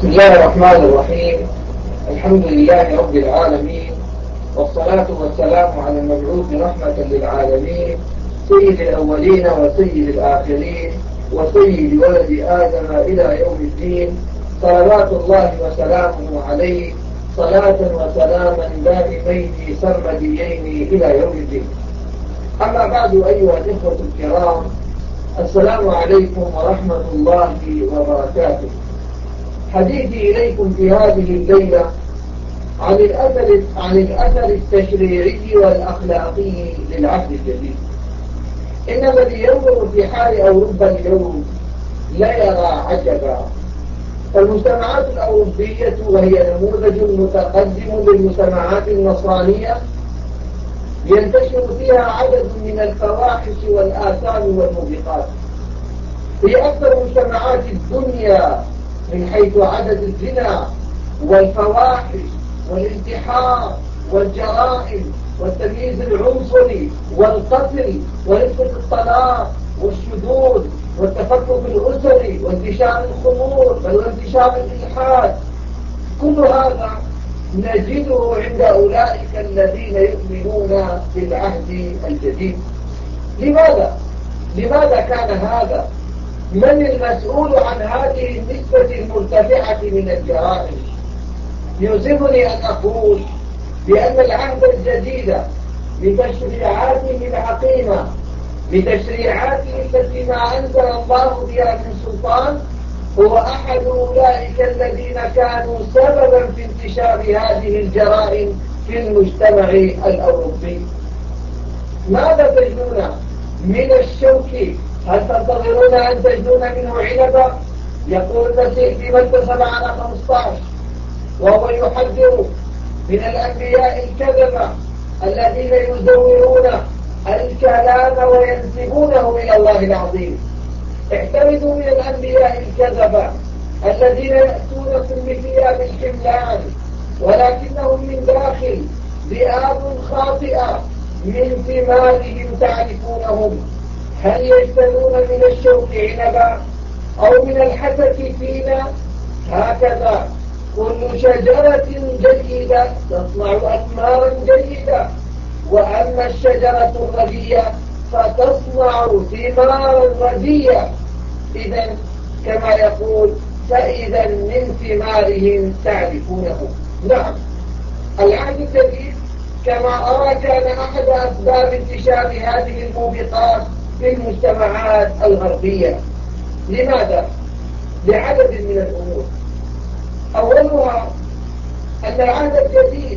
بسم الله الرحمن الرحيم. الحمد لله رب العالمين، والصلاة والسلام على المبعوث رحمة للعالمين، سيد الأولين وسيد الآخرين وسيد ولد آدم إلى يوم الدين، صلوات الله وسلامه عليه صلاة وسلاما دائمين سرمديين إلى يوم الدين. أما بعد، أيها الإخوة الكرام، السلام عليكم ورحمة الله وبركاته. حديثي إليكم في هذه الليلة عن الأثر التشريعي والأخلاقي للعهد الجديد. إن الذي ينظر في حال أوروبا اليوم لا يرى عجبا. فالمجتمعات الأوروبية، وهي نموذج متقدم للمجتمعات النصرانية، ينتشر فيها عدد من الفواحش والآثام والموبقات. هي أكثر مجتمعات الدنيا من حيث عدد الزنا والفواحش والانتحار والجرائم والتمييز العنصري والقتل ونسبة الطلاق والشذوذ والتفكك الأسري وانتشار الخمور بل وانتشار الإلحاد. كل هذا نجده عند أولئك الذين يؤمنون بالعهد الجديد. لماذا كان هذا؟ من المسؤول عن هذه النسبة المرتفعة من الجرائم؟ يلزمني أن أقول بأن العهد الجديد بتشريعاته العقيمة، بتشريعاته التي ما أنزل الله بها من سلطان، هو أحد أولئك الذين كانوا سببا في انتشار هذه الجرائم في المجتمع الأوروبي. ماذا تجدون من الشوك؟ هل تنتظرون أن تجدون منه عنبا؟ يقول المسيح في متى 7:15 وهو يحذر من الأنبياء الكذبة الذين يزورون الكلام وينسبونه إلى الله العظيم. اعتمدوا من الأنبياء الكذبة الذين يأتونكم بثياب الحملان ولكنهم من داخل ذئاب خاطئة، من ثمارهم تعرفونهم. هل يجتنون من الشوك عنبا أو من الحسك فينا؟ هكذا كل شجرة جيدة تصنع أثمارا جيدة، وأما الشجرة الردية فتصنع ثمارا ردية. إذا كما يقول فإذا من ثمارهم تعرفونه. نعم، العهد الجديد كما أرى كان أحد أسباب انتشار هذه الموبقات في المجتمعات الغربية. لماذا؟ لعدد من الأمور. أولها أن العهد الجديد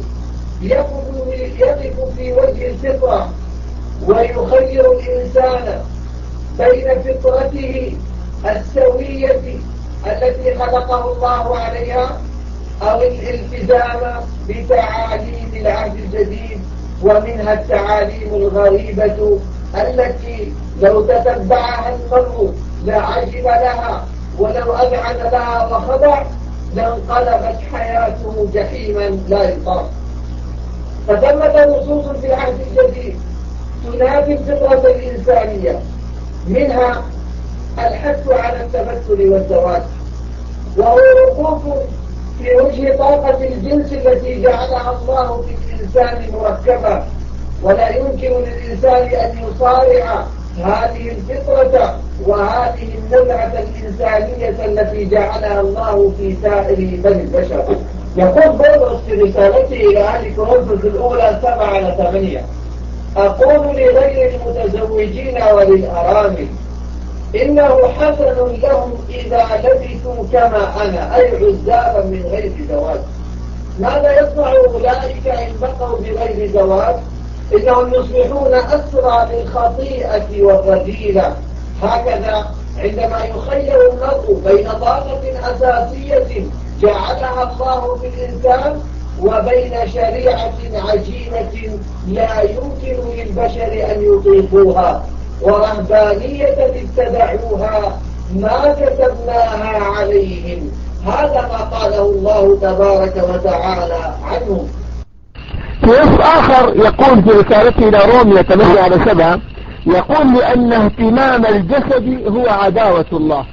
يقف في وجه الفطرة ويخير الإنسان بين فطرته السوية التي خلقه الله عليها أو الالتزام بتعاليم العهد الجديد، ومنها التعاليم الغريبة التي لو تتبعها المرء لعجب لها، ولو أذعن لها وخضع لانقلبت حياته جحيما لا يطاق. فثمة نصوص في العهد الجديد تنافي الفطرة الإنسانية، منها الحث على التبتل والزواج، وهو وقوف في وجه طاقة الجنس التي جعلها الله في الإنسان مركبة، ولا يمكن للإنسان أن يصارع هذه الفطرة وهذه النزعة الإنسانية التي جعلها الله في سائر بني البشر. يقول بولس في رسالته إلى أهل كورنثوس الأولى 7:8: أقول لغير المتزوجين وللأرامل إنه حسن لهم إذا لبثوا كما أنا، أي عزابا من غير زواج. ماذا يصنع أولئك إن بقوا بغير زواج؟ إنهم يصبحون أسرى للخطيئة والرذيلة. هكذا عندما يخير المرء بين طاقة أساسية جعلها الله في الإنسان وبين شريعة عجيبة لا يمكن للبشر أن يطيقوها، ورهبانية ابتدعوها ما كتبناها عليهم، هذا ما قاله الله تبارك وتعالى عنهم. في نص آخر يقول في رسالته إلى رومية 8:7 يقول: لأن اهتمام الجسد هو عداوة الله،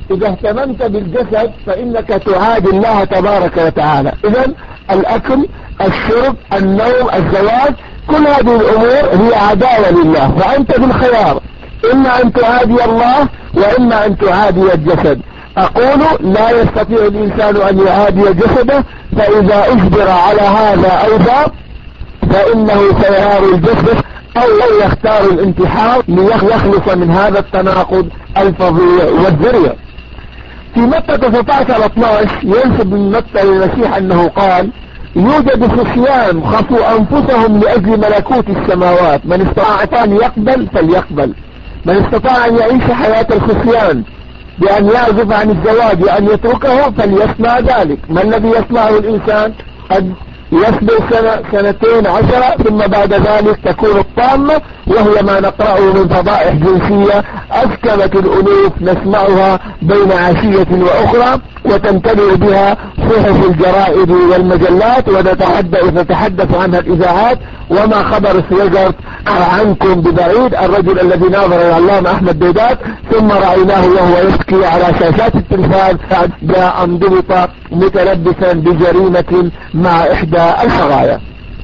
إذا اهتممت بالجسد فإنك تعادي الله تبارك وتعالى. إذن الأكل، الشرب، النوم، الزواج، كل هذه الأمور هي عداوة لله، وأنت بالخيار، إما أن تعادي الله وإما أن تعادي الجسد. أقول لا يستطيع الإنسان أن يعادي جسده، فإذا أجبر على هذا أو ذا فإنه سيهار الجسد أو يختار الانتحار ليخلص من هذا التناقض الفظيع والذريع. في متى 19-12 ينسب من متى للمسيح أنه قال: يوجد خصيان خصوا أنفسهم لأجل ملكوت السماوات، من استطاع أن يقبل فليقبل. من استطاع أن يعيش حياة الخصيان بأن يعزف عن الزواج وأن يتركه فليصنع ذلك. ما الذي يصنعه الإنسان؟ قد يصبر سنة، سنتين، 10، ثم بعد ذلك تكون الطامة، وهي ما نقرأه من فضائح جنسية أسكنت الألوف نسمعها بين عشية وأخرى، وتمتلئ بها صحف الجرائد والمجلات، وتتحدث عنها الإذاعات. وما خبر سويجرت عنكم ببعيد، الرجل الذي ناظر العلامة أحمد ديدات ثم رأيناه وهو يبكي على شاشات التلفاز جاء انضبط متلبسا بجريمة مع إحدى الحرايا.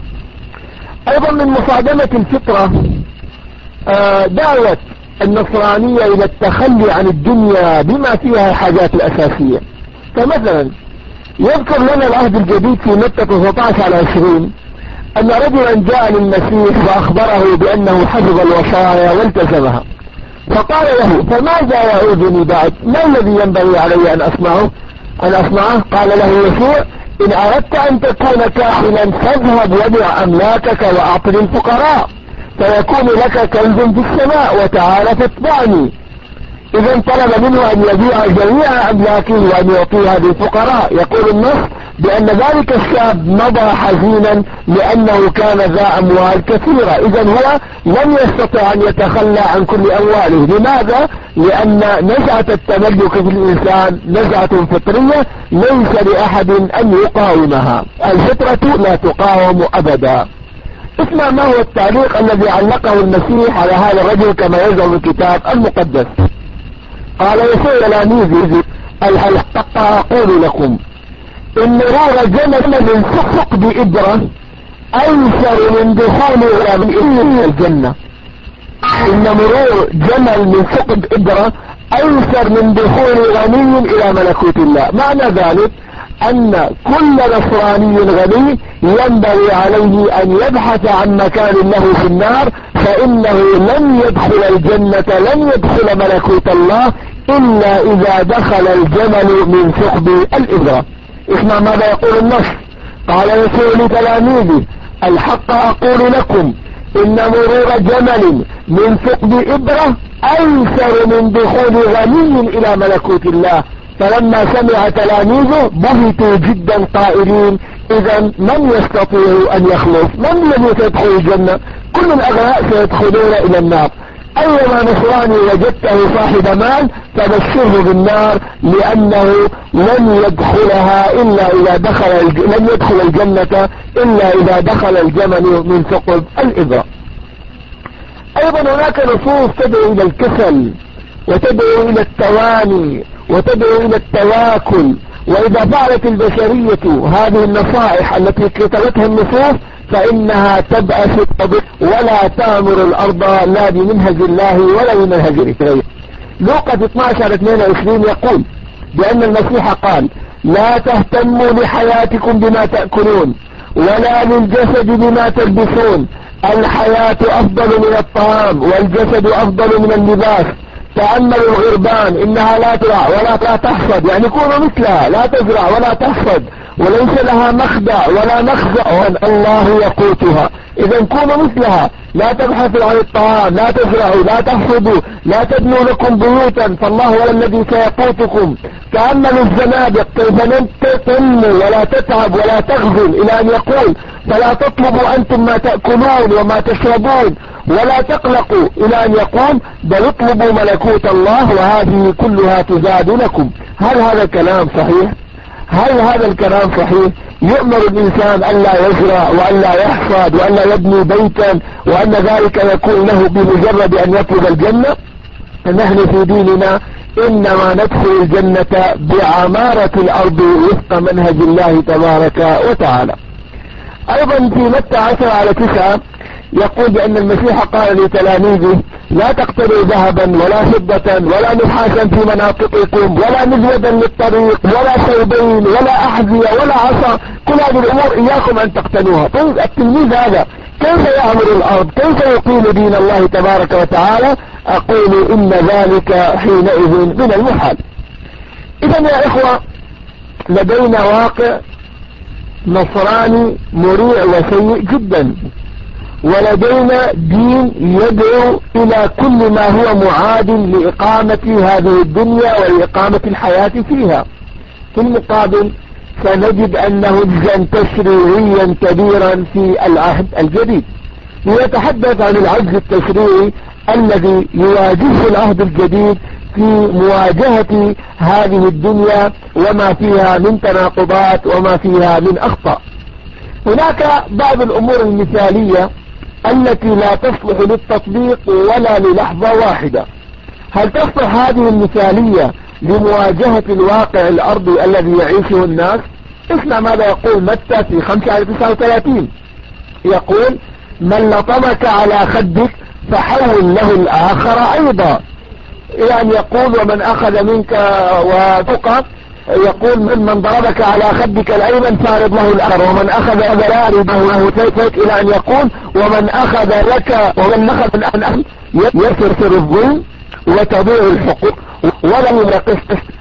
أيضا من مصادمة الفطرة دعوة النصرانية إلى التخلي عن الدنيا بما فيها الحاجات الأساسية. فمثلا يذكر لنا العهد الجديد في متى 19-20 أن رجلا جاء للمسيح وأخبره بأنه حفظ الوصايا والتزمها، فقال له: فماذا يعودني بعد؟ ما الذي ينبغي علي أن أصنعه؟ قال له يسوع: إن أردت أن تكون كاهنا فاذهب وبيع أملاكك وأعط للفقراء فيكون لك كنز في السماء وتعال فاتبعني. إذا طلب منه أن يبيع جميع أملاكه وأن يعطيها للفقراء. يقول النص بأن ذلك الشاب مضى حزينا لأنه كان ذا أموال كثيرة. إذا هو لم يستطع أن يتخلى عن كل أمواله. لماذا؟ لأن نزعة التملك في الإنسان نزعة فطرية ليس لأحد أن يقاومها، الفطرة لا تقاوم أبدا. اسمع ما هو التعليق الذي علقه المسيح على هذا الرجل كما يزعم الكتاب المقدس. قال يسوع تلاميذه: الحق أقول لكم إن مرور جمل من ثقب إبرة أيسر من دخول إلى الجنة. إن مرور جمل من ثقب إبرة أيسر من دخول غني إلى ملكوت الله. معنى ذلك أن كل نصراني غني ينبغي عليه أن يبحث عن مكان له في النار، فإنه لن يدخل الجنة، لن يدخل ملكوت الله إلا إذا دخل الجمل من ثقب الإبرة. اسمع ماذا يقول النص. قال يسوع لتلاميذه: الحق أقول لكم إن مرور جمل من ثقب إبرة أيسر من دخول غني إلى ملكوت الله. فلما سمع تلاميذه بهتوا جدا قائلين: إذا من يستطيع أن يخلص؟ من الذي سيدخل الجنة؟ كل الأغنياء سيدخلون إلى النار. أيما نصراني وجدته صاحب مال فبشره بالنار، لأنه لن يدخلها إلا إذا لن يدخل الجنة إلا إذا دخل الجمل من ثقب الإبرة. أيضا هناك نصوص تدعو إلى الكسل وتدعو إلى التواني وتدعو إلى التواكل. وإذا فعلت البشرية هذه النصائح التي كتبتها النصوص فإنها تبأس الطبيعة ولا تأمر الأرض لا بمنهج الله ولا بمنهج رسوله. لوقا 12-22 يقول بأن المسيح قال: لا تهتموا لحياتكم بما تأكلون ولا للجسد بما تلبسون، الحياة أفضل من الطعام والجسد أفضل من اللباس. تأملوا الغربان إنها لا تزرع ولا تحصد، يعني كونوا مثلها، لا تزرع ولا تحصد وليس لها مخدع ولا مخزع الله يقوتها. إذا كونوا مثلها، لا تبحثوا عن الطعام، لا تزرعوا، لا تحصدوا، لا تبنوا لكم بيوتا، فالله هو الذي سيقوتكم. تأملوا الزنادق كيف لن تنمو ولا تتعب ولا تغزل، إلى أن يقول: فلا تطلبوا أنتم ما تأكلون وما تشربون ولا تقلقوا، إلى أن يقول: بل اطلبوا ملكوت الله وهذه كلها تزاد لكم. هل هذا الكلام صحيح؟ هل هذا الكلام صحيح؟ يؤمر الإنسان أن لا يزرع وأن لا يحصد وأن لا يبني بيتا وأن ذلك يكون له بمجرد أن يطلب الجنة؟ نحن في ديننا إنما ندخل الجنة بعمارة الأرض وفق منهج الله تبارك وتعالى. أيضا في متى 10:9 يقول بأن المسيح قال لتلاميذه: لا تقتلوا ذهبا ولا فضة ولا نحاسا في مناطقكم ولا مزودا للطريق ولا ثوبين ولا أحذية ولا عصا، كل هذه الأمور إياكم أن تقتنوها. طيب التلميذ هذا كيف يعمر الأرض؟ كيف يقيم دين الله تبارك وتعالى؟ أقول إن ذلك حينئذ من المحال. إذا يا إخوة، لدينا واقع نصراني مريع وسيء جدا، ولدينا دين يدعو إلى كل ما هو معاد لإقامة هذه الدنيا وإقامة الحياة فيها. في المقابل سنجد أنه نهجا تشريعيا كبيرا في العهد الجديد. يتحدث عن العجز التشريعي الذي يواجهه العهد الجديد في مواجهة هذه الدنيا وما فيها من تناقضات وما فيها من أخطاء. هناك بعض الأمور المثالية التي لا تصلح للتطبيق ولا للحظة واحدة. هل تصلح هذه المثالية لمواجهة الواقع الأرضي الذي يعيشه الناس؟ اسمع ماذا يقول متى في 5:39. يقول: من لطمك على خدك فحول له الآخر أيضا. يعني يقول: ومن أخذ منك وثقة، يقول: من ضربك على خدك الأيمن فارض له الآخر، ومن أخذ له تيك، إلى أن يقول: ومن أخذ لك ومن أخذ الآن يسرسر الظلم وتضيع الحقوق ولا ينقص.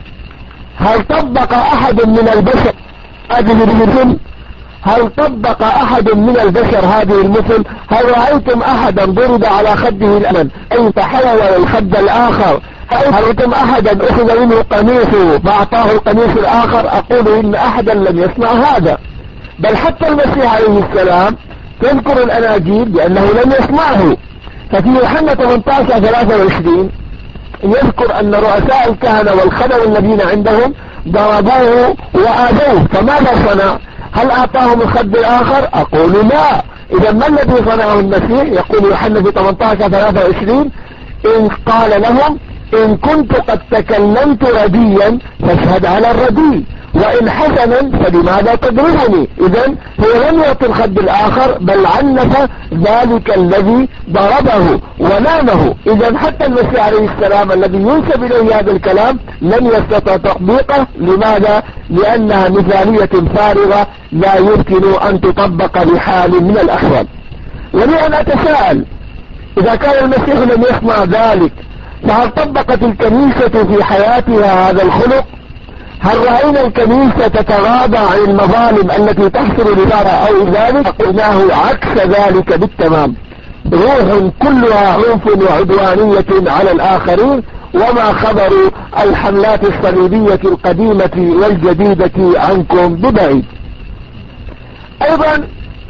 هل طبق أحد من البشر هذه المثل؟ هل طبق أحد من البشر هذه المثل؟ هل رأيتم أحدا ضرب على خده الأيمن أي تحول الخد الآخر؟ هل رأيتم أحدا أخذ منه قميصه فأعطاه القميص الآخر؟ أقول إن أحدا لم يسمع هذا. بل حتى المسيح عليه السلام تذكر الأناجيل بأنه لم يسمعه. ففي يوحنا 18:23 يذكر أن رؤساء الكهنة والخدم الذين عندهم ضربوه وآذوه، فماذا صنع؟ هل أعطاهم الخد الآخر؟ أقول لا. إذا ما الذي صنعه المسيح؟ يقول يوحنا في 18:23: إن قال لهم: إن كنت قد تكلمت رديا فاشهد على الردي، وإن حسنا فلماذا تضربني؟ إذا هو لم يعطي الخد الآخر بل عنف ذلك الذي ضربه ونامه. إذا حتى المسيح عليه السلام الذي ينسب إليه هذا الكلام لم يستطع تطبيقه. لماذا؟ لأنها مثالية فارغة لا يمكن أن تطبق بحال من الأحوال. ولأن أتساءل: إذا كان المسيح لم يسمع ذلك، فهل طبقت الكنيسة في حياتها هذا الخلق؟ هل رأينا الكنيسة تتغاضى عن المظالم التي تحصل لدارها أو ذلك؟ قلناه عكس ذلك بالتمام. روح كلها عنف وعدوانية على الآخرين، وما خبر الحملات الصليبية القديمة والجديدة عنكم ببعيد. أيضا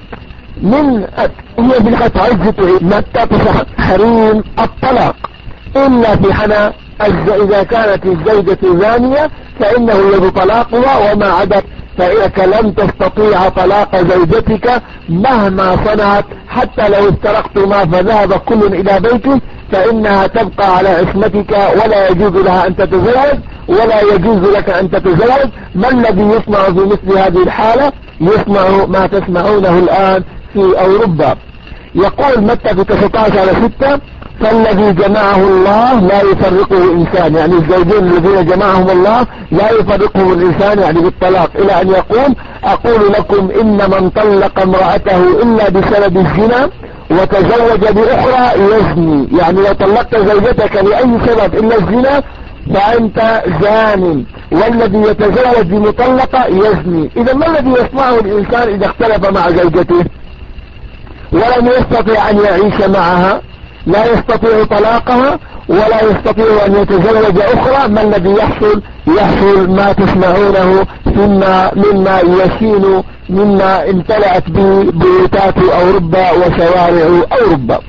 من هي بالحق عزة متى تحريم الطلاق إلا في حنا إذا كانت الزوجة زانية فإنه يجب طلاقها، وما عدا فإنك لم تستطيع طلاق زوجتك مهما صنعت، حتى لو افترقتما فذهب كل إلى بيته فإنها تبقى على عصمتك ولا يجوز لها أن تتزوج ولا يجوز لك أن تتزوج. ما الذي يصنع في مثل هذه الحالة؟ يصنع ما تسمعونه الآن في أوروبا. يقول متى في 19:6: فالذي جمعه الله لا يفرقه إنسان، يعني الزوجين الذين جمعهم الله لا يفرقهم الإنسان يعني بالطلاق، إلى أن يقول: أقول لكم إن من طلق امرأته إلا بسبب الزنا وتزوج بأخرى يزني. يعني لو طلقت زوجتك لأي سبب إلا الزنا فأنت زان، والذي يتزوج بمطلقة يزني. إذا ما الذي يصنعه الإنسان إذا اختلف مع زوجته ولم يستطيع أن يعيش معها؟ لا يستطيع طلاقها ولا يستطيع أن يتزوج أخرى. ما الذي يحصل ما تسمعونه مما يشين مما امتلأت به بيوتات أوروبا وشوارع أوروبا.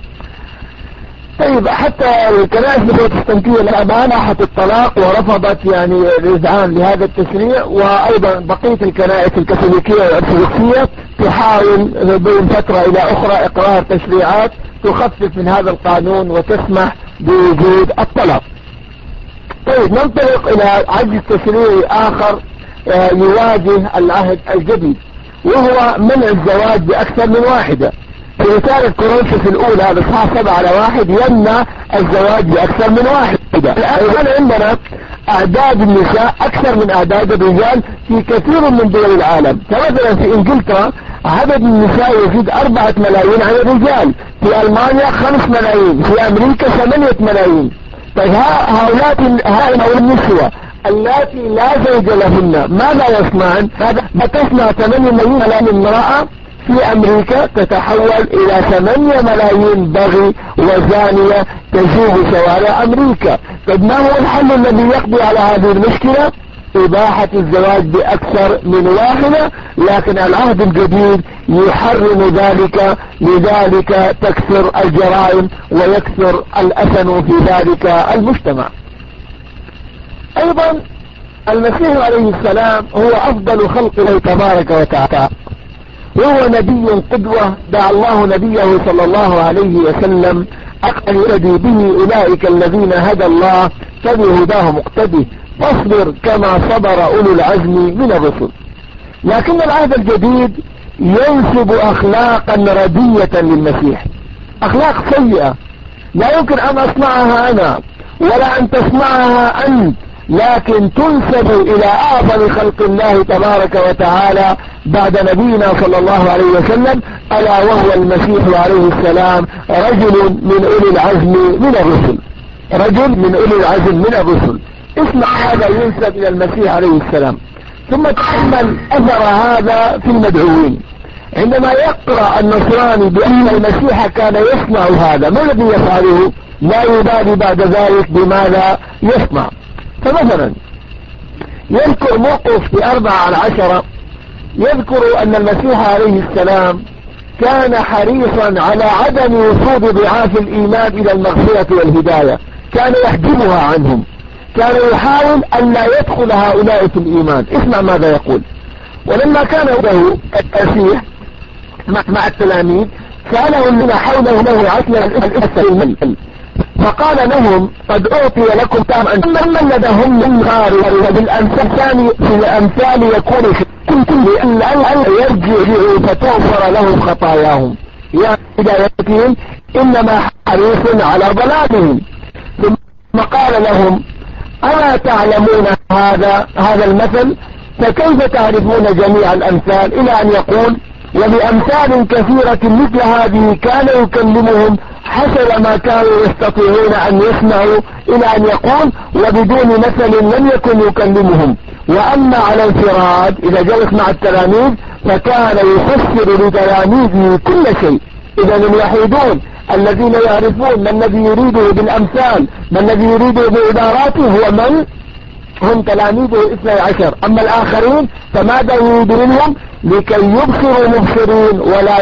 طيب حتى الكنائس البروتستانتية الآن أحت الطلاق ورفضت يعني الإذعان لهذا التشريع، وأيضا بقية الكنائس الكاثوليكية والأرثوذكسية تحاول بين فترة إلى أخرى إقرار تشريعات تخفف من هذا القانون وتسمح بوجود الطلاق. طيب ننطلق إلى عجز تشريعي آخر يواجه العهد الجديد، وهو منع الزواج بأكثر من واحدة. في رسالة كورنثوس الأولى بإصحاح 7:1 يمنع الزواج بأكثر من واحدة. الآن عندنا أعداد النساء أكثر من أعداد الرجال في كثير من دول العالم. فمثلا في إنجلترا عدد النساء يزيد 4 ملايين عن الرجال، في ألمانيا 5 ملايين، في أمريكا 8 ملايين. طيب هؤلاء النسوة اللاتي لا زوج لهن ماذا يصنعن؟ ما تصنع 8 ملايين امرأة في أمريكا تتحول إلى 8 ملايين بغي وزانية تجوب شوارع أمريكا. طيب ما هو الحل الذي يقضي على هذه المشكلة؟ إباحة الزواج بأكثر من واحدة، لكن العهد الجديد يحرم ذلك، لذلك تكثر الجرائم ويكثر الأثم في ذلك المجتمع. أيضا المسيح عليه السلام هو أفضل خلق الله تبارك وتعالى، وهو نبي قدوة دعا الله نبيه صلى الله عليه وسلم أن يهدي به أولئك الذين هدى الله فبهداه مقتدي فاصبر كما صبر أولو العزم من الرسل. لكن العهد الجديد ينسب أخلاقا ردية للمسيح، أخلاق سيئة لا يمكن أن أصنعها أنا ولا أن تصنعها أنت، لكن تنسب إلى أعظم خلق الله تبارك وتعالى بعد نبينا صلى الله عليه وسلم، ألا وهو المسيح عليه السلام رجل من أولي العزم من الرسل، رجل من أولي العزم من الرسل. اسمع هذا ينسب إلى المسيح عليه السلام. ثم تأمل أثر هذا في المدعوين. عندما يقرأ النصراني بأن المسيح كان يصنع هذا، ما الذي يفعله؟ لا يبالي بعد ذلك بماذا يصنع. فمثلا يذكر موقف في 4/10 يذكر أن المسيح عليه السلام كان حريصا على عدم وصول ضعاف الإيمان إلى المغفرة والهداية، كان يحجبها عنهم، كان يحاول أن لا يدخل هؤلاء في الإيمان. اسمع ماذا يقول. ولما كان له المسيح مع التلاميذ سأله الذين حوله له عسل الإسلام، فقال لهم قد أعطي لكم تام أن من لدهم من غار بالأمثال يكون كنتم لأن يرجعوا فتغفر لهم خطاياهم يا هدايتهم إنما حريص على ضلالهم. ثم قال لهم ألا تعلمون هذا المثل؟ فكيف تعرفون جميع الأمثال؟ إلى أن يقول وبأمثال كثيرة مثل هذه كان يكلمهم حسب ما كانوا يستطيعون أن يسمعوا، إلى أن يقول وبدون مثل لم يكن يكلمهم. وأما على انفراد إذا جلس مع التلاميذ فكان يفسر لتلاميذه كل شيء. إذا الوحيدون الذين يعرفون ما الذي يريده بالأمثال، ما الذي يريده بعباراته هو من هم تلاميذه 12. أما الآخرين فماذا يريد منهم؟ لكي يبصروا مبصرين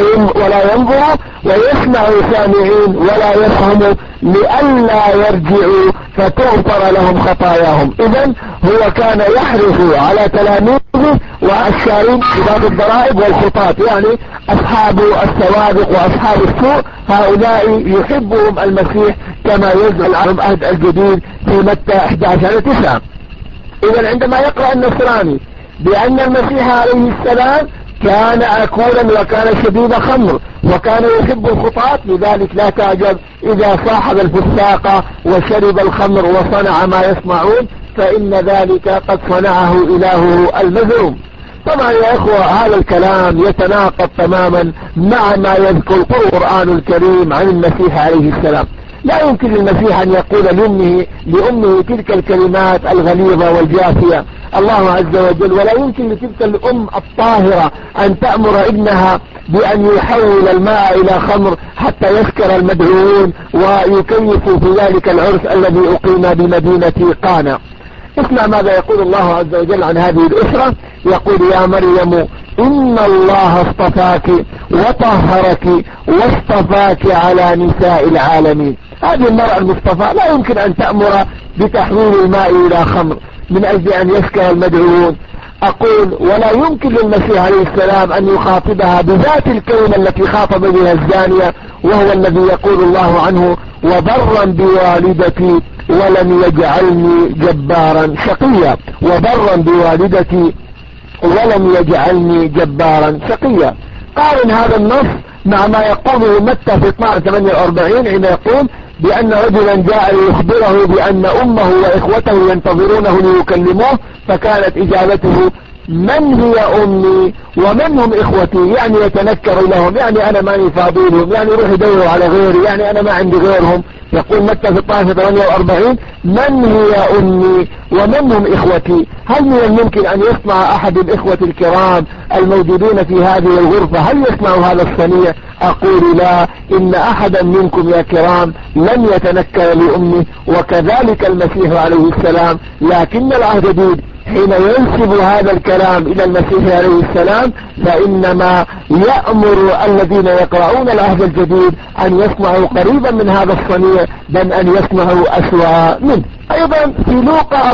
ولا ينظروا، ويسمعوا سامعين ولا يفهموا، لئلا يرجعوا فتغفر لهم خطاياهم. إذن هو كان يحرص على تلاميذه والشارين بباب الضرائب والخطاة، يعني أصحاب السوابق وأصحاب السوء، هؤلاء يحبهم المسيح كما يزعل عنهم العهد الجديد في متى 11:9. إذن عندما يقرأ النصراني بأن المسيح عليه السلام كان أكولا وكان شديد خمر وكان يحب الخطاة، لذلك لا تعجب إذا صاحب الفساق وشرب الخمر وصنع ما يصنعون، فإن ذلك قد صنعه إلهه المزعوم. طبعا يا إخوة هذا الكلام يتناقض تماما مع ما يذكر القرآن الكريم عن المسيح عليه السلام. لا يمكن للمسيح أن يقول لأمه تلك الكلمات الغليظة والجافية الله عز وجل، ولا يمكن لتلك الأم الطاهرة أن تأمر ابنها بأن يحول الماء إلى خمر حتى يسكر المدعوين ويكيفوا في ذلك العرس الذي أقيم بمدينة قانا. اسمع ماذا يقول الله عز وجل عن هذه الأسرة. يقول يا مريم إن الله اصطفاك وطهرك واصطفاك على نساء العالمين. هذه المرأة المصطفى لا يمكن أن تأمر بتحويل الماء إلى خمر من أجل أن يسكر المدعوون. أقول ولا يمكن للمسيح عليه السلام أن يخاطبها بذات الكلمة التي خاطب بها الزانية، وهو الذي يقول الله عنه وبرا بوالدتي ولم يجعلني جبارا شقيا، وبرا بوالدتي ولم يجعلني جبارا شقيا. قارن هذا النص مع ما يقوله متى في 12:48 حين يقول بأن رجلا جاء ليخبره بأن أمه وإخوته ينتظرونه ليكلموه، فكانت إجابته من هي أمي ومن هم إخوتي، يعني يتنكر لهم، يعني أنا ماني فاضيلهم، يعني روح يدوروا على غيري، يعني أنا ما عندي غيرهم. يقول متى في 12:48 من هي أمي ومن هم إخوتي. هل من الممكن أن يسمع أحد الإخوة الكرام الموجودين في هذه الغرفة هل يسمع هذا الصنيع؟ أقول لا، إن أحدا منكم يا كرام لن يتنكر لأمه، وكذلك المسيح عليه السلام. لكن العهد الجديد حين ينسب هذا الكلام إلى المسيح عليه السلام فإنما يأمر الذين يقرؤون العهد الجديد أن يسمعوا قريبا من هذا الصنيع بل أن يسمعوا أسوأ منه. أيضا في لوقا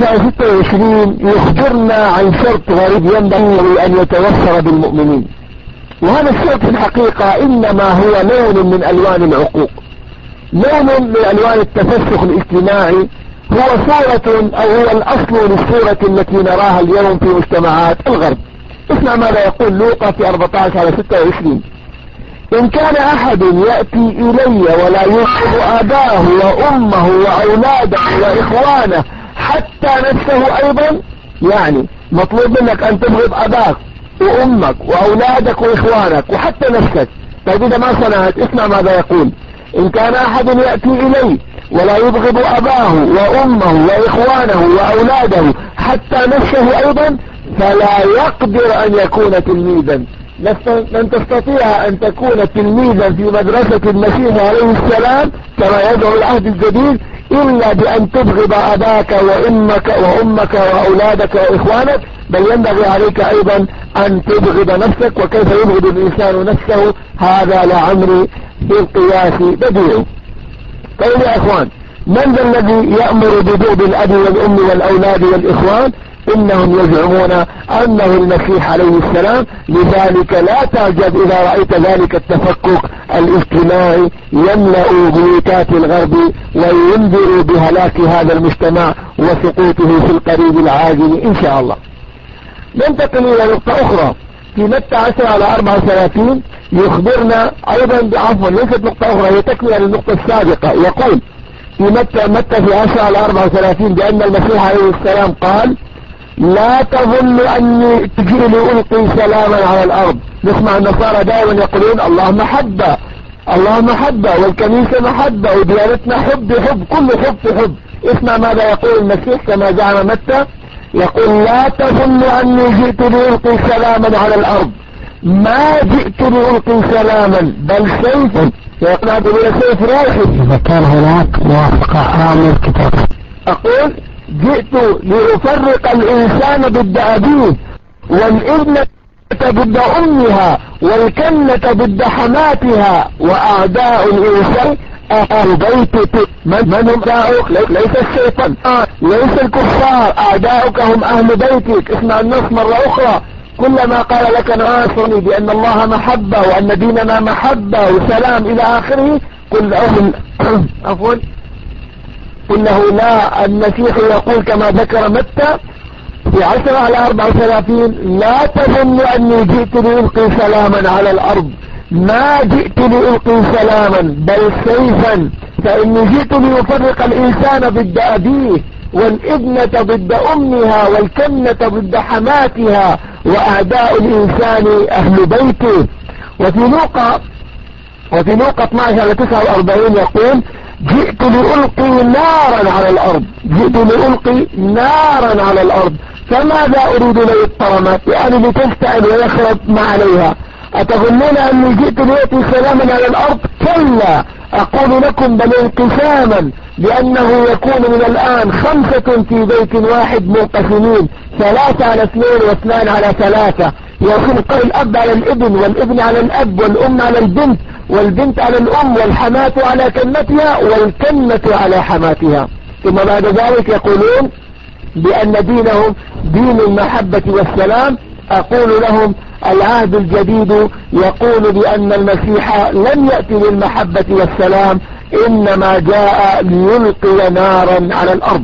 14:26 يخبرنا عن شرط غريب ينبغي أن يتوفر بالمؤمنين، وهذا الشرط في الحقيقة إنما هو لون من ألوان العقوق، لون من ألوان التفسخ الاجتماعي، هو صورة أو هو الأصل للصورة التي نراها اليوم في مجتمعات الغرب. اسمع ماذا يقول لوقا في 14:26: إن كان أحد يأتي إلي ولا يبغض أباه وأمه وأولاده وإخوانه حتى نفسه أيضا، يعني مطلوب منك أن تبغض أباك وأمك وأولادك وإخوانك وحتى نفسك. طيب إذا ما صنعت، اسمع ماذا يقول: إن كان أحد يأتي إلي ولا يبغض أباه وأمه وإخوانه وأولاده حتى نفسه أيضا فلا يقدر أن يكون تلميذا. لن تستطيع أن تكون تلميذا في مدرسة المسيح عليه السلام كما يدعو العهد الجديد إلا بأن تبغض أباك وأمك وأولادك وإخوانك، بل ينبغي عليك أيضا أن تبغض نفسك. وكيف يبغض الإنسان نفسه؟ هذا لعمري بالقياس بديع. طيب يا إخوان، من ذا الذي يأمر ببغض الأب والأم والأولاد والإخوان؟ إنهم يزعمون أنه المسيح عليه السلام. لذلك لا تعجب إذا رأيت ذلك التفكك الاجتماعي يملأ بيوتات الغرب وينذر بهلاك هذا المجتمع وسقوطه في القريب العاجل إن شاء الله. ننتقل إلى نقطة أخرى في متى 10:34 يخبرنا أيضا ليست نقطة أخرى، هي تكملة للنقطة السابقة. يقول في متى في 10:34 بأن المسيح عليه السلام قال: لا تظن أني تجي لألقي سلاما على الأرض. نسمع النصارى دائما يقولون الله محبة، الله محبة، والكنيسة محبة، وديانتنا حب، كل حب. اسمع ماذا يقول المسيح كما زعم متى، يقول: لا تظن أني جئت لألقي سلاما على الأرض، ما جئت لألقي سلاما بل سيفا. يقول هذا من سيف راحل إذا كان هناك موافقة آمر كتاب. أقول: جئت لأفرق الإنسان ضد أبيه، والابنة ضد أمها، والكنة ضد حماتها، وأعداء الإنسان أهل بيتك. من هم أعداؤك؟ ليس الشيطان، ليس الكفار، أعداؤك هم أهل بيتك. اسمع النص مرة أخرى: كلما قال لك ناصرني بأن الله محبة وأن ديننا محبة وسلام إلى آخره قل له لا. المسيح يقول كما ذكر متى في 10:34: لا تظن أني جئت لألقي سلاما على الأرض، ما جئت لألقي سلاما بل سيفا، فإني جئت لأفرق الإنسان ضد أبيه، والابنة ضد أمها، والكنة ضد حماتها، وأعداء الإنسان أهل بيته. وفي لوقا 12:49 يقول: جئت لألقي نارا على الأرض، جئت لألقي نارا على الأرض. فماذا أريد لي الطرمات؟ يعني لتفتعل ويخرب ما عليها. أتظنون أني جئت لألقي سلاما على الأرض؟ كلا، أقول لكم بل انقساما، لأنه يكون من الآن 5 في بيت واحد منقسمين، 3 على 2 و2 على 3. يكون الأب على الابن، والابن على الأب، والأم على البنت، والبنت على الأم، والحماة على كنتها، والكنة على حماتها. ثم بعد ذلك يقولون بأن دينهم دين المحبة والسلام. أقول لهم العهد الجديد يقول بأن المسيح لم يأتي للمحبة والسلام، إنما جاء ليلقي نارا على الأرض.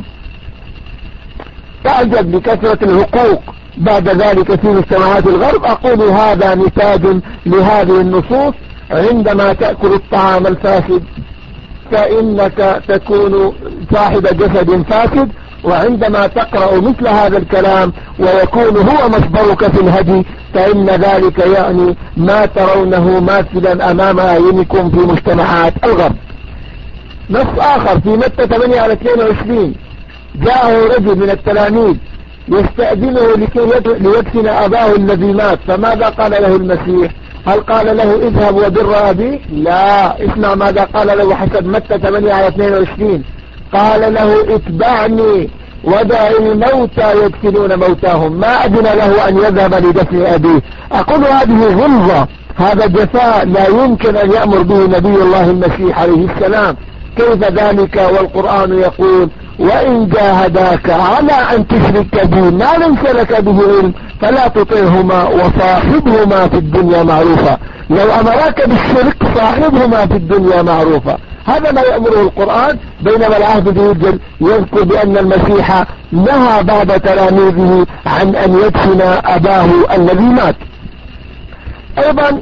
تعجب بكثرة الحقوق بعد ذلك في مجتمعات الغرب. أقول هذا نتاج لهذه النصوص. عندما تأكل الطعام الفاسد فإنك تكون صاحب جسد فاسد، وعندما تقرأ مثل هذا الكلام ويكون هو مصدرك في الهدي فإن ذلك يعني ما ترونه ماثلا أمام أعينكم في مجتمعات الغرب. نص آخر في متى 8:22 جاءه رجل من التلاميذ يستأذنه لكي ليدفن أباه الذي مات، فماذا قال له المسيح؟ هل قال له اذهب وبر أبي؟ لا، اسمع ماذا قال له حسب متى 8:22. قال له اتبعني ودع الموتى يدفنون موتاهم. ما أذن له أن يذهب لدفن أبيه. أقول هذه غلظة، هذا جفاء لا يمكن أن يأمر به نبي الله المسيح عليه السلام. كيف ذلك والقرآن يقول وإن جاهداك على أن تشرك بي ما ليس لك به علم فلا تطعهما وصاحبهما في الدنيا معروفا. لو أمرك بالشرك صاحبهما في الدنيا معروفا. هذا ما يأمره القرآن، بينما العهد الجديد يذكر بأن المسيح نهى بعض تلاميذه عن أن يدفن أباه الذي مات. أيضا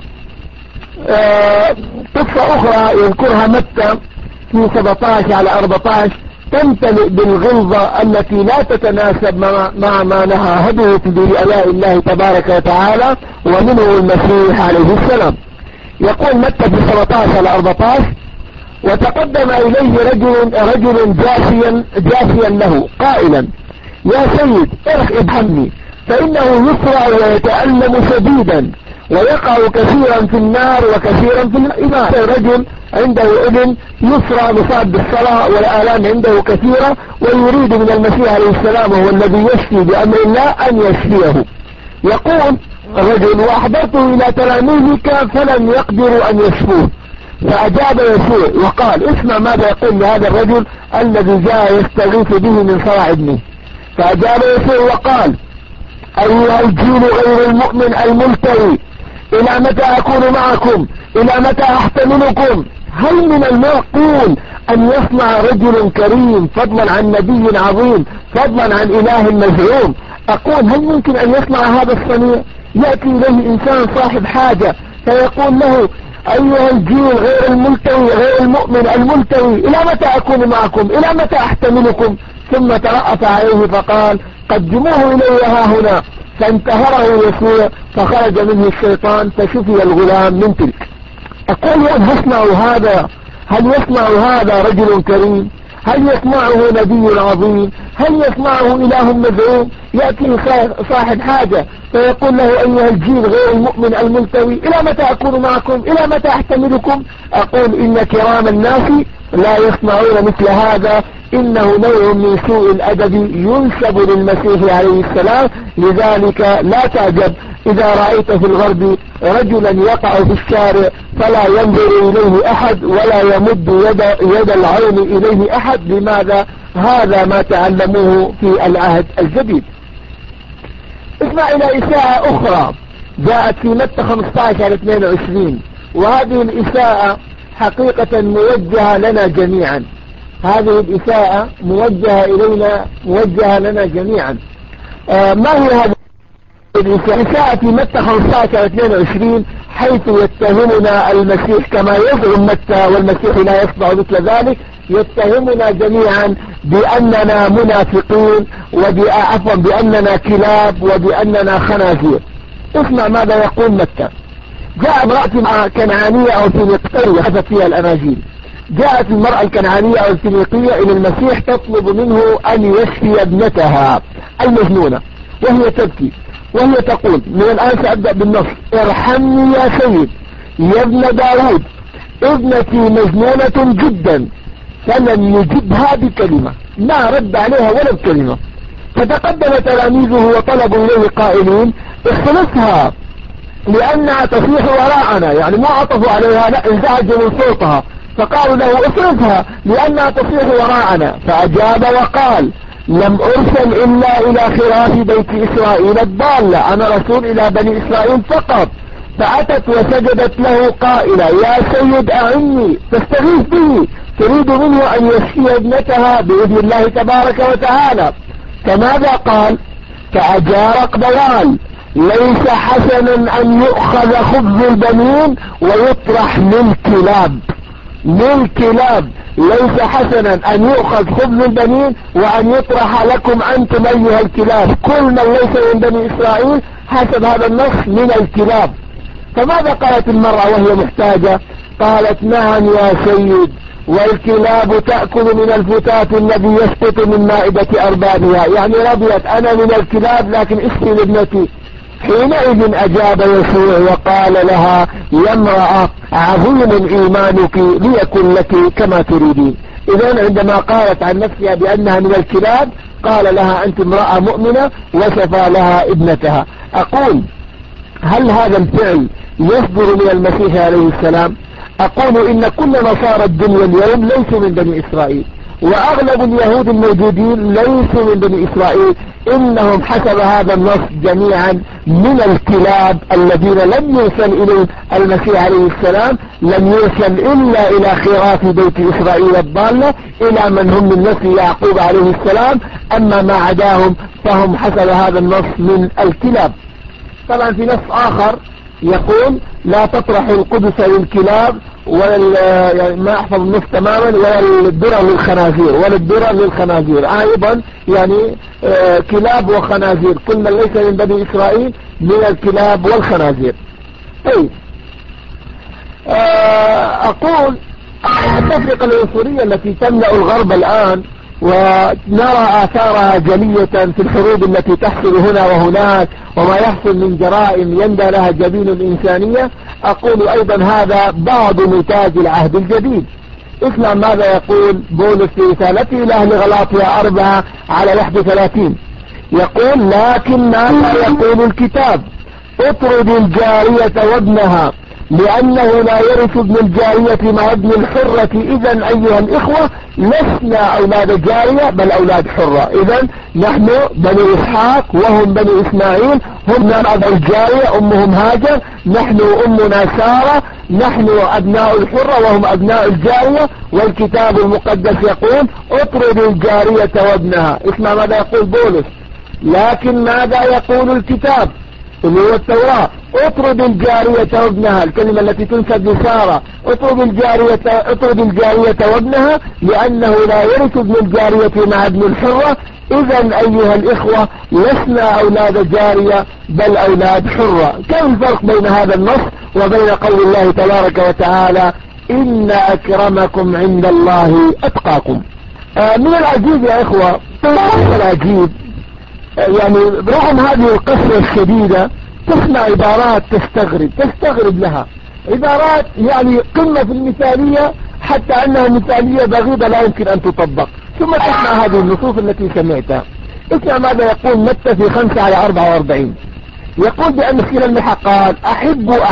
قصة أخرى يذكرها متى في 17:14 تمتلئ بالغلظة التي لا تتناسب مع ما نهى هديه بآلاء الله تبارك وتعالى ومنه المسيح عليه السلام. يقول متى في 17:14 وتقدم إليه رجل جافيا له قائلا يا سيد ارحمني فإنه يسرع ويتألم شديدا ويقع كثيرا في النار وكثيرا في الإمام. رجل عنده ابن يسرع مصاب بالصلاة والآلام عنده كثيرة ويريد من المسيح عليه السلام وهو الذي يشفي بأمر الله أن يشفيه. يقول الرجل وأحضرته إلى تلاميذك فلم يقدروا أن يشفوه. فأجاب يسوع وقال اسمع ماذا يقول لهذا الرجل الذي جاء يستغيث به من صراع ابنه. فأجاب يسوع وقال أيها الجيل غير المؤمن الملتوي إلى متى أكون معكم؟ إلى متى أحتملكم؟ هل من المعقول أن يصنع رجل كريم فضلا عن نبي عظيم فضلا عن إله مزعوم؟ أقول هل ممكن أن يصنع هذا الصنيع؟ يأتي إليه إنسان صاحب حاجة فيقول له أيها الجيل غير الملتوي غير المؤمن الملتوي إلى متى أكون معكم؟ إلى متى أحتملكم؟ ثم ترأف عليه فقال قدموه إلي ها هنا. فانتهره يسوع فخرج منه الشيطان فشفي الغلام من تلك. أقول هل يسمع هذا رجل كريم؟ هل يسمعه نبي عظيم؟ هل يسمعه إله مزعوم؟ يأتي صاحب حاجة فيقول له أيها الجيل غير المؤمن الملتوي إلى متى أكون معكم؟ إلى متى أحتملكم؟ أقول إن كرام الناس لا يسمعون مثل هذا. إنه نوع من سوء الأدب ينسب للمسيح عليه السلام. لذلك لا تعجب إذا رأيت في الغرب رجلا يقع في الشارع فلا ينظر إليه أحد ولا يمد يد العون إليه أحد. لماذا؟ هذا ما تعلموه في العهد الجديد. اسمع إلى إساءة أخرى جاءت في متى 15:22 وهذه الإساءة حقيقة موجهة لنا جميعا. هذه الإساءة موجهة لنا جميعا. ما هي هذه الإساءة؟ في متى 15:22 حيث يتهمنا المسيح كما يزعم متى والمسيح لا يصنع مثل ذلك، يتهمنا جميعا بأننا منافقين بأننا كلاب وبأننا خنازير. اسمع ماذا يقول متى. جاء امرأة كنعانية أو فينيقية حدث فيها الأناجيل. جاءت المرأة الكنعانية أو الفينيقية إلى المسيح تطلب منه أن يشفي ابنتها المجنونة وهي تبكي وهي تقول من الآن سأبدأ بالنص ارحمني يا سيد يا ابن داود ابنتي مجنونة جدا. فلم يجبها بكلمة، ما رد عليها ولا بكلمة. فتقدم تلاميذه وطلبوا إليه قائلين اخلصها لأنها تصيح وراءنا، يعني ما عطفوا عليها لا انزعجوا من صوتها فقالوا له اصرفها لأنها تصيح وراءنا. فأجاب وقال لم أرسل إلا إلى خراف بيت إسرائيل الضالة، أنا رسول إلى بني إسرائيل فقط. فأتت وسجدت له قائلة يا سيد أعني تستغيث به. تريد منه أن يشفي ابنتها بإذن الله تبارك وتعالى. فماذا قال؟ كأجارق ضلال، ليس حسنا أن يؤخذ خبز البنين ويطرح للكلاب. للكلاب ليس حسنا أن يؤخذ خبز البنين وأن يطرح لكم أنتم أيها الكلاب، كل من ليس من بني إسرائيل حسب هذا النص من الكلاب. فماذا قالت المرأة وهي محتاجة؟ قالت نعم يا سيد، والكلاب تأكل من الفتات الذي يسقط من مائدة أربابها، يعني رضيت أنا من الكلاب لكن اسقي لابنتي. حينئذ أجاب يسوع وقال لها يا امرأة عظيم إيمانك ليكن لك كما تريدين. إذن عندما قالت عن نفسها بأنها من الكلاب قال لها أنت امرأة مؤمنة وشفى لها ابنتها. أقول هل هذا الفعل يصدر من المسيح عليه السلام؟ أقول إن كل نصارى الدنيا اليوم ليسوا من بني إسرائيل، وأغلب اليهود الموجودين ليسوا من بني إسرائيل، إنهم حسب هذا النص جميعا من الكلاب الذين لم يرسل إليهم المسيح عليه السلام، لم يرسل إلا إلى خراف بيت إسرائيل الضالة، إلى من هم من نسل يعقوب عليه السلام، أما ما عداهم فهم حسب هذا النص من الكلاب. طبعا في نص آخر يقول لا تطرح القدس للكلاب ولا يعني ما أحفظ النص تماما، ولا الدرة للخنازير، ولا الدرة للخنازير أيضا، يعني كلاب وخنازير، كل من ليس من بني إسرائيل من الكلاب والخنازير. طيب أقول التفرقة العنصرية التي تملأ الغرب الآن ونرى آثارها جلية في الحروب التي تحصل هنا وهناك وما يحصل من جرائم يندى لها جبين الإنسانية، أقول أيضا هذا بعض نتاج العهد الجديد. اسمع ماذا يقول بولس في رسالته إلى أهل غلاطيا 4:31، يقول لكن ماذا يقول الكتاب؟ اطرد الجارية وابنها لأنه لا يرث ابن الجارية مع ابن الحرة. إذن أيها الإخوة لسنا أولاد جارية بل أولاد حرة. إذن نحن بني إسحاق وهم بني إسماعيل، هم أبناء الجارية أمهم هاجر، نحن أمنا سارة، نحن أبناء الحرة وهم أبناء الجارية. والكتاب المقدس يقول اطرد الجارية وابنها. اسمع ماذا يقول بولس، لكن ماذا يقول الكتاب اللي هو التوراة؟ اطرد الجارية وابنها، الكلمة التي تنسب لسارة، اطرد الجارية وابنها لأنه لا يرث ابن الجارية مع ابن الحرة. إذن أيها الإخوة لسنا أولاد جارية بل أولاد حرة. كم الفرق بين هذا النص وبين قول الله تبارك وتعالى إن أكرمكم عند الله أتقاكم؟ من العجيب يا إخوة، من العجيب يعني رغم هذه القسوة الشديدة تسمع عبارات تستغرب لها، عبارات يعني قمة في المثالية حتى أنها مثالية بغيضة لا يمكن أن تطبق. ثم تسمع هذه النصوص التي سمعتها. اسمع ماذا يقول متى في 5:44، يقول بأن سير المحق قال أحبوا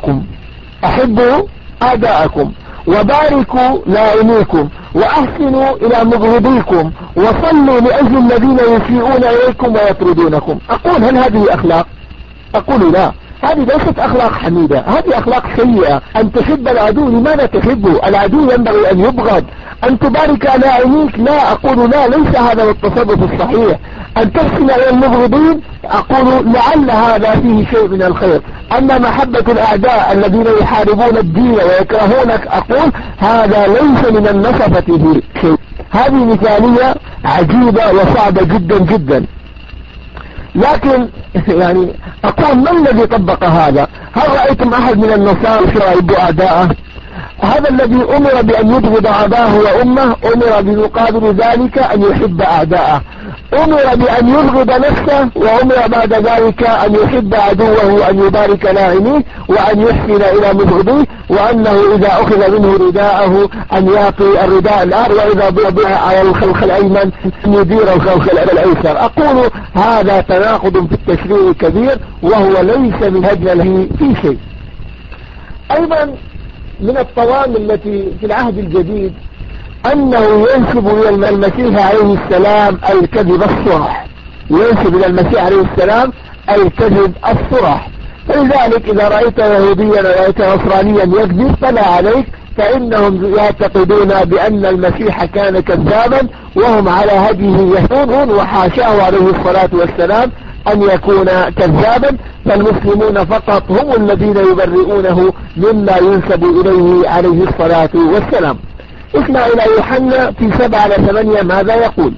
أعداءكم وباركوا لائميكم وأحسنوا إلى مبغضيكم وصلوا لأجل الذين يسيئون إليكم ويطردونكم. أقول هل هذه أخلاق؟ أقول لا، هذه ليست أخلاق حميدة، هذه أخلاق سيئة. أن تحب العدو، لماذا تحبه؟ العدو ينبغي أن يبغض. أن تبارك على عينيك، لا، أقول لا، ليس هذا التصرف الصحيح. أن تحسن إلى المبغضين، أقول لعل هذا فيه شيء من الخير. أما محبة الأعداء الذين يحاربون الدين ويكرهونك، أقول هذا ليس من النصفة فيه شيء. هذه مثالية عجيبة وصعبة جدا جدا. لكن يعني أقول ما الذي طبق هذا؟ هل رأيتم أحد من النصارى يحب أعداءه؟ هذا الذي أمر بأن يبغض أباه وأمه أمر بمقابل ذلك أن يحب أعداءه، أمر بأن يبغض نفسه، وأمر بعد ذلك أن يحب عدوه وأن يبارك لاعنيه وأن يحسن إلى مبغضيه، وأنه إذا أخذ منه رداءه أن يعطي الرداء الآخر، وإذا ضع على الخلخ الأيمن أن يدير الخلخ الأيسر. أقول هذا تناقض في التشريع كبير وهو ليس من هدنه في شيء. أيضا من الطوام التي في العهد الجديد أنه ينسب إلى المسيح عليه السلام الكذب الصرح، ينسب إلى المسيح عليه السلام الكذب الصرح. فلذلك إذا رأيت يهوديا ورأيت نصرانيا يكذب فلا عليك، فإنهم يعتقدون بأن المسيح كان كذابا وهم على هديه يهون، وحاشاه عليه الصلاة والسلام أن يكون كذابا، فالمسلمون فقط هم الذين يبرئونه مما ينسب إليه عليه الصلاة والسلام. اسمع إلى يوحنا في 7-8 ماذا يقول.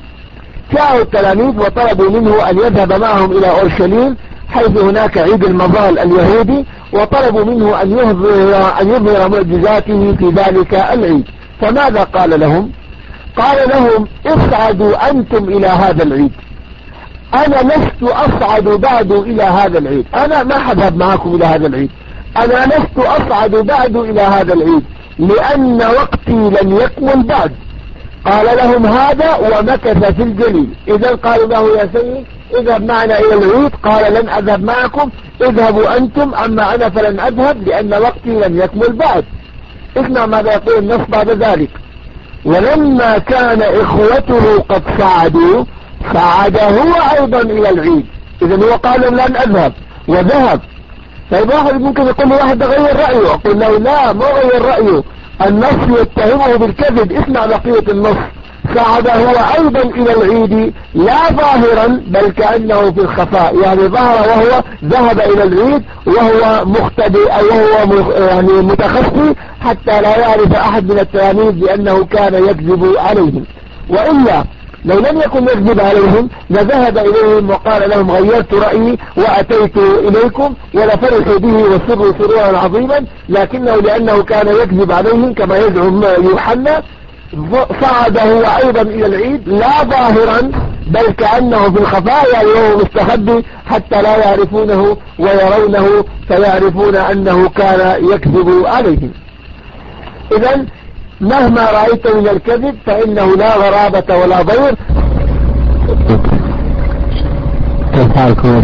جاءوا التلاميذ وطلبوا منه أن يذهب معهم إلى أورشليم حيث هناك عيد المظال اليهودي، وطلبوا منه أن يظهر معجزاته في ذلك العيد. فماذا قال لهم؟ قال لهم اصعدوا أنتم إلى هذا العيد، أنا لست أصعد بعد إلى هذا العيد، أنا ما حذهب معكم إلى هذا العيد، أنا لست أصعد بعد إلى هذا العيد لأن وقتي لم يكمل بعد. قال لهم هذا ومكث في الجليل. إذا قالوا له يا سيد اذهب معنا إلى العيد، قال لن أذهب معكم، اذهبوا أنتم، أما أنا فلن أذهب لأن وقتي لم يكمل بعد. اسمع ماذا يقول النص بعد ذلك. ولما كان إخوته قد صعدوا صعد هو أيضا إلى العيد. إذا هو قال لن أذهب وذهب. طيب واحد ممكن يقول له واحد غير رأيه، أقول له لا ما غير رأيه، النص يتهمه بالكذب. اسمع بقية النص. صعد هو أيضا إلى العيد لا ظاهرا بل كأنه في الخفاء، يعني ظهر وهو ذهب إلى العيد وهو مختبئ أو وهو يعني متخفي حتى لا يعرف أحد من التلاميذ بأنه كان يكذب عليهم. وإلا لو لم يكن يكذب عليهم لذهب إليهم وقال لهم غيرت رأيي وأتيت إليكم ولفرحوا به وسروا سرورا عظيما، لكنه لأنه كان يكذب عليهم كما يزعم يوحنا صعد هو أيضا إلى العيد لا ظاهرا بل كأنه في الخفاء، يعني هو مستخبي حتى لا يعرفونه ويرونه فيعرفون أنه كان يكذب عليهم. إذن مهما رأيت من الكذب فإنه لا غرابة ولا ضير. كيف حالكم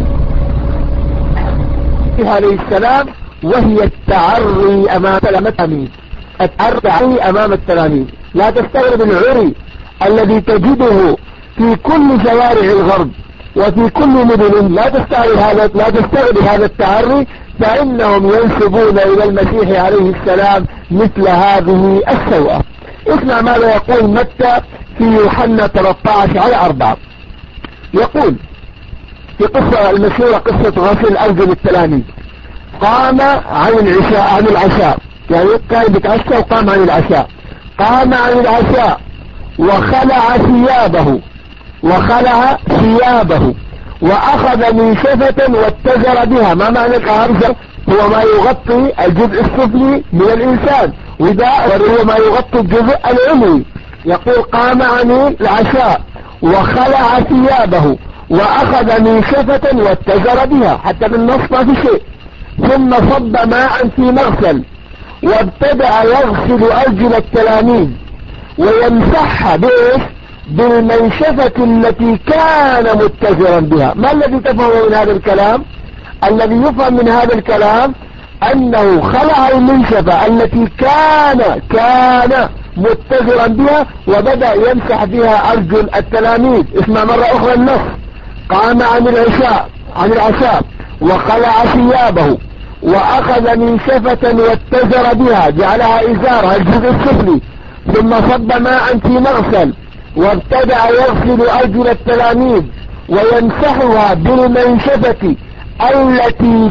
عليه السلام، وهي التعري أمام التلاميذ، التعري أمام التلاميذ. لا تستغرب العري الذي تجده في كل شوارع الغرب وفي كل مدن، لا تستغرب هذا التعري، فإنهم ينسبون إلى المسيح عليه السلام مثل هذه السوءة. اسمع ماذا يقول متى في يوحنا 13:4. يقول في قصة المشهورة قصة غسل أرجل التلاميذ، قام عن العشاء، يعني كان بيتعشى وقام عن العشاء، قام عن العشاء وخلع ثيابه وأخذ منشفة واتزر بها. ما معنى الأرجل؟ هو ما يغطي الجزء السفلي من الإنسان، وده هو ما يغطي الجزء العلوي. يقول قام عن العشاء وخلع ثيابه وأخذ منشفة واتزر بها، حتى بالنص ما في شيء. ثم صب ماء في مغسل وابتدأ يغسل أرجل التلاميذ ويمسحها بالمنشفة التي كان متزرا بها. ما الذي تفهم من هذا الكلام؟ الذي يفهم من هذا الكلام أنه خلع المنشفة التي كان متزرا بها وبدأ يمسح بها أرجل التلاميذ. اسمع مرة أخرى النص. قام عن العشاء وخلع ثيابه وأخذ منشفة واتزر بها، جعلها إزارها الجزء السفلي، ثم صب ماء في مغسل وابتدأ يغسل أرجل التلاميذ ويمسحها بالمنشفة التي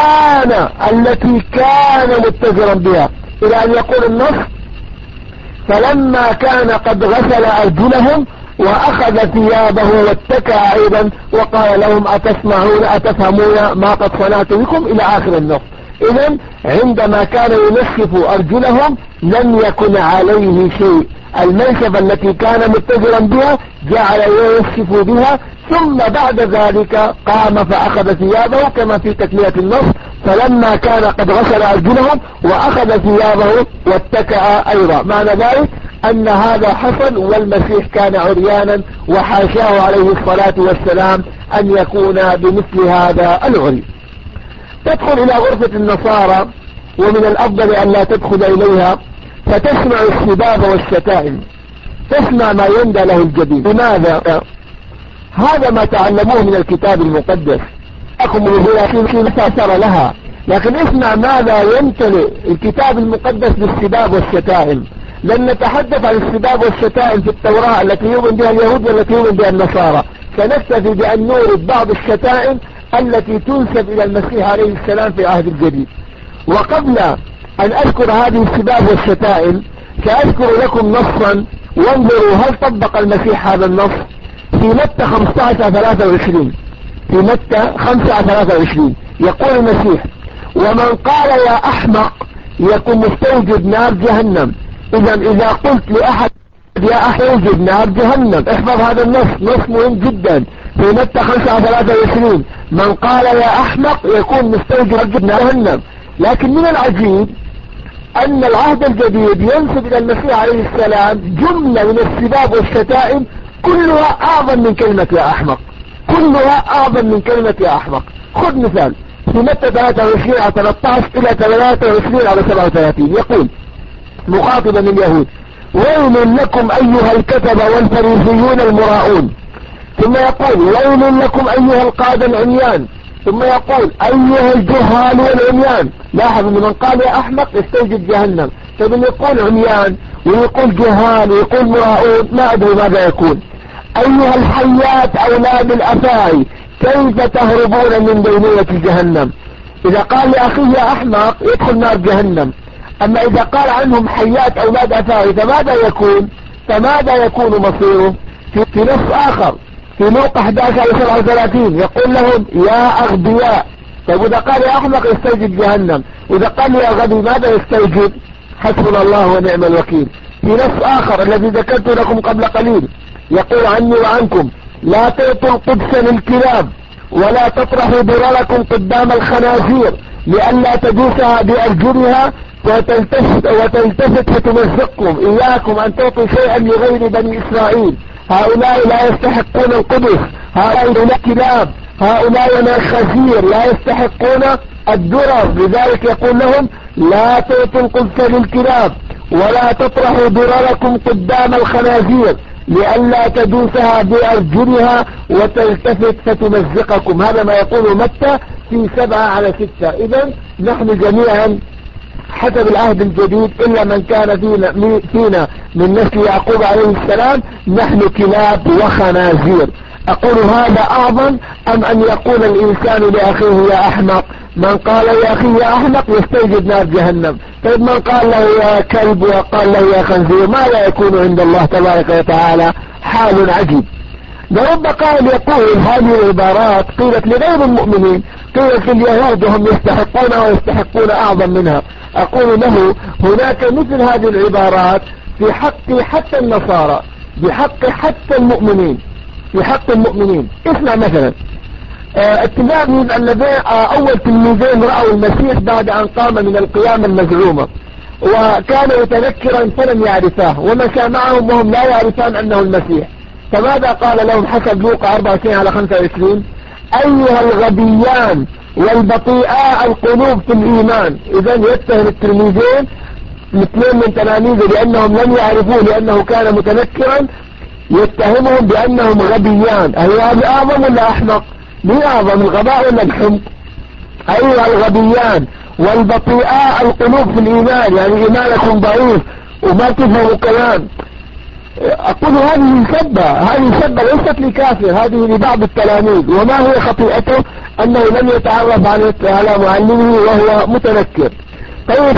كان متزرا بها، إلى أن يقول النص فلما كان قد غسل أرجلهم وأخذ ثيابه واتكى أيضا وقال لهم أتفهمون ما قد صنعت بكم، إلى آخر النص. إذن عندما كان ينشف أرجلهم لم يكن عليه شيء، المنشفة التي كان متزرا بها جعل ينشف بها، ثم بعد ذلك قام فأخذ ثيابه كما في تكملة النص، فلما كان قد غسل أرجلهم وأخذ ثيابه واتكأ أيضا. معنى ذلك أن هذا حصل والمسيح كان عريانا وحاشاه عليه الصلاة والسلام أن يكون بمثل هذا العري. تدخل إلى غرفة النصارى ومن الأفضل أن لا تدخل إليها، فتسمع السباب والشتائم، تسمع ما يندى له الجبين. لماذا؟ هذا ما تعلموه من الكتاب المقدس، أخم الهلاكين أثر لها لكن اسمع ماذا يمتلئ الكتاب المقدس بالسباب والشتائم. لن نتحدث عن السباب والشتائم في التوراة التي يؤمن بها اليهود والتي يؤمن بها النصارى، سنكتفي بأن نورد بعض الشتائم التي تنسب إلى المسيح عليه السلام في العهد الجديد. وقبل أن أذكر هذه السباب والشتائم سأذكر لكم نصا، وانظروا هل طبق المسيح هذا النص. في متى 15:23، في متى 5:23 يقول المسيح: ومن قال يا أحمق يكون مستوجب نار جهنم. إذا قلت لأحد يا أحوجب نار جهنم، احفظ هذا النص، نص مهم جدا. في متى 5:23 من قال يا أحمق يكون مستوجب نار جهنم. لكن من العجيب أن العهد الجديد ينسب إلى المسيح عليه السلام جملة من السباب والشتائم كلها أعظم من كلمة يا أحمق، كلها أعظم من كلمة يا أحمق. خذ مثال في متى 23:13 إلى 23:37 يقول مخاطبا اليهود: ويل لكم أيها الكتبة والفريسيون المراؤون. ثم يقول: ويل لكم أيها القادة العميان. ثم يقول: أيها الجهال والعميان. لاحظ ان من قال يا أحمق يستوجب جهنم، فمن يقول عميان ويقول جهال ويقول مراؤون ما أدري ماذا يكون. أيها الحيات أولاد الأفاعي كيف تهربون من بينية جهنم. إذا قال لأخيه يا أحمق يدخل نار جهنم، أما إذا قال عنهم حيات أولاد أفاعي فماذا يكون مصيره؟ في نص آخر في لوقا 11:37 يقول لهم يا أغبياء. طيب إذا قال يا أحمق يستوجب جهنم، وإذا قال يا غبي ماذا يستوجب؟ حسبنا الله ونعم الوكيل. في نص آخر الذي ذكرت لكم قبل قليل يقول عني وعنكم: لا تعطوا القدس للكلاب ولا تطرحوا ضرركم قدام الخنازير لئلا تدوسها بأرجلها وتلتفت فتمزقكم. إياكم أن تعطوا شيئا لغير بني إسرائيل، هؤلاء لا يستحقون القدس، هؤلاء كلاب، هؤلاء من الخزير لا يستحقون الدرر. لذلك يقول لهم: لا تعطوا القدس للكلاب ولا تطرحوا ضرركم قدام الخنازير لئلا تدوسها بأرجلها وتلتفت فتمزقكم. هذا ما يقول متى في 7:6. إذن نحن جميعا حسب العهد الجديد إلا من كان فينا من نسل يعقوب عليه السلام نحن كلاب وخنازير. أقول هذا أعظم أم أن يقول الإنسان لأخيه يا أحمق؟ من قال يا أخي يا أحمق يستوجب نار جهنم. طيب من قال له يا كلب وقال له يا خنزير ما لا يكون عند الله تبارك وتعالى؟ حال عجيب. لرب قائل يقول هذه العبارات قيلت لغير المؤمنين، قيلت لليهود وهم يستحقونها ويستحقون أعظم منها. أقول له هناك مثل هذه العبارات في حق حتى النصارى، بحق حتى المؤمنين، في حق المؤمنين. اسمع مثلا التلاميذ الذين أول تلميذين رأوا المسيح بعد أن قام من القيامة المزعومة، وكان يتذكرا فلم يعرفاه ومشى معهم وهم لا يعرفان أنه المسيح. فماذا قال لهم حسب لوقا 24:25؟ أيها الغبيان والبطيئاء القلوب في الإيمان. إذن يتهم التلميذين الاثنين من تلاميذه لأنهم لم يعرفوه لأنه كان متنكرا، يتهمهم بأنهم غبيان. هل هذا أعظم ولا أحمق؟ مين أعظم، الغباء ولا الحمق؟ أيها الغبيان والبطيئاء القلوب في الإيمان، يعني إيمانكم ضعيف وما تفهموا كلام. أقول هذه سبة ليست لكافر، هذه لبعض التلاميذ. وما هي خطيئته؟ أنه لم يتعرف على معلمه وهو متنكر. طيب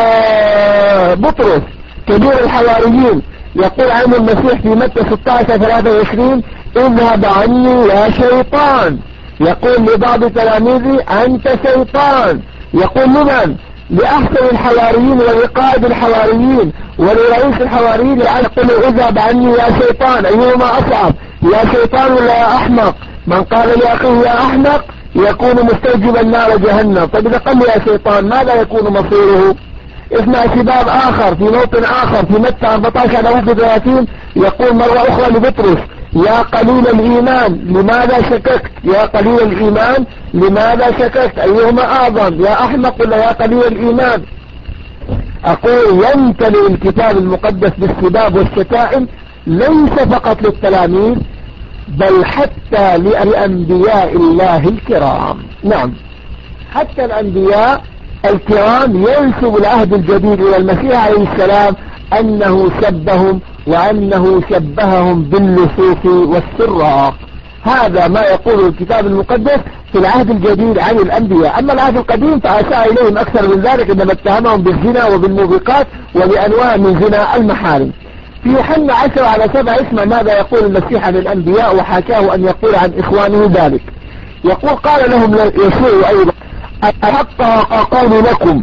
بطرس كبير الحواريين يقول عنه المسيح في متى 16:23 اذهب عني يا شيطان. يقول لبعض تلاميذه أنت شيطان. يقول لمن؟ لأحسن الحواريين ولقائد الحواريين ولرئيس الحواريين يقول اذهب عني يا شيطان. أيهما أصعب، يا شيطان ولا يا أحمق؟ من قال لأخيه يا أحمق يكون مستوجبا نار جهنم. طيب إذا قال يا شيطان ماذا يكون مصيره؟ اسمع سباب آخر في موطن آخر في متى 14:31 يقول مرة أخرى لبطرس يا قليل الإيمان لماذا شككت؟ يا قليل الإيمان لماذا شككت؟ أيهما أعظم، يا أحمق ولا يا قليل الإيمان؟ أقول يمتلئ الكتاب المقدس بالسباب والشتائم ليس فقط للتلاميذ بل حتى لأنبياء الله الكرام. نعم. حتى الأنبياء الكرام ينسب العهد الجديد إلى المسيح عليه السلام أنه سبهم وأنه شبههم باللصوص والسراق. هذا ما يقوله الكتاب المقدس في العهد الجديد عن الأنبياء. أما العهد القديم فأساء إليهم أكثر من ذلك عندما اتهمهم بالزنا وبالموبقات وبأنواع من زنا المحارم. في يوحنا 10:7 اسمع ماذا يقول المسيح عن الأنبياء وحكاه أن يقول عن إخوانه ذلك. يقول قال لهم يسوع أيضا الحق أقول لكم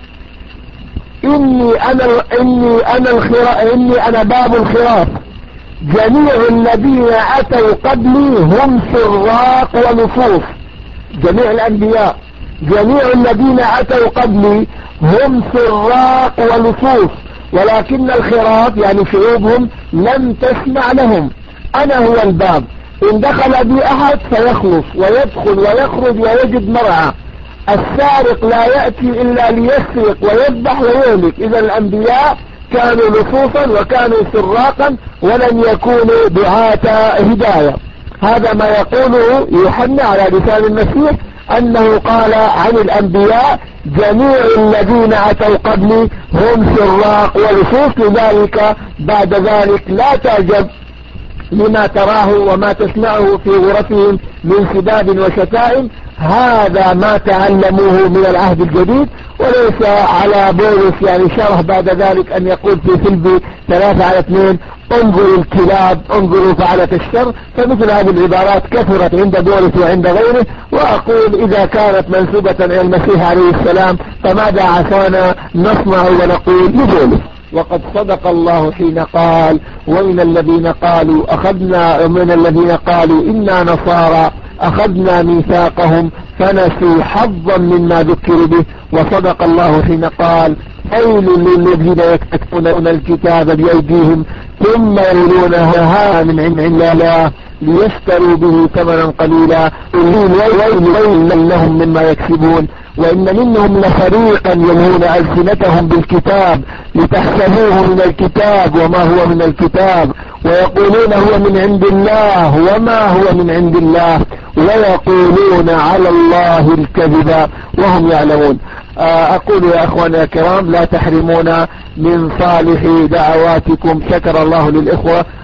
إني أنا باب الخراف، جميع الذين أتوا قبلي هم سراق ولصوص. جميع الأنبياء جميع الذين أتوا قبلي هم سراق ولصوص، ولكن الخراف يعني شعوبهم لم تسمع لهم. أنا هو الباب، إن دخل بي أحد فيخلص ويدخل ويخرج ويجد مرعى. السارق لا يأتي إلا ليسرق ويذبح ويهلك. إذا الأنبياء كانوا لصوصا وكانوا سراقا ولم يكونوا دعاة هداية. هذا ما يقوله يوحنا على لسان المسيح، أنه قال عن الأنبياء جميع الذين أتوا قبلي هم سراق ولصوص. لذلك بعد ذلك لا تعجب لما تراه وما تسمعه في غرفهم من سباب وشتائم. هذا ما تعلموه من العهد الجديد، وليس على بولس يعني شرح بعد ذلك أن يقول في فيلبي 3:2 انظروا الكلاب انظروا فعلة الشر. فمثل هذه العبارات كثرت عند بولس وعند غيره. وأقول إذا كانت منسوبة إلى المسيح عليه السلام فماذا عسانا نصنع ونقول لبولس؟ وقد صدق الله حين قال ومن الذين قالوا إنا نصارى أخذنا ميثاقهم فنسوا حظا مما ذكروا به. وصدق الله حين قال ويل للذين يكتبون الكتاب بأيديهم ثم يقولونها من عند الله ليشتروا به ثمنا قليلا ويل لهم مما يكسبون. وإن منهم لفريقا يلهون ألسنتهم بالكتاب لتحسبوه من الكتاب وما هو من الكتاب ويقولون هو من عند الله وما هو من عند الله ويقولون على الله الكذب وهم يعلمون. أقول يا أخواني الكرام لا تحرمونا من صالح دعواتكم. شكر الله للإخوة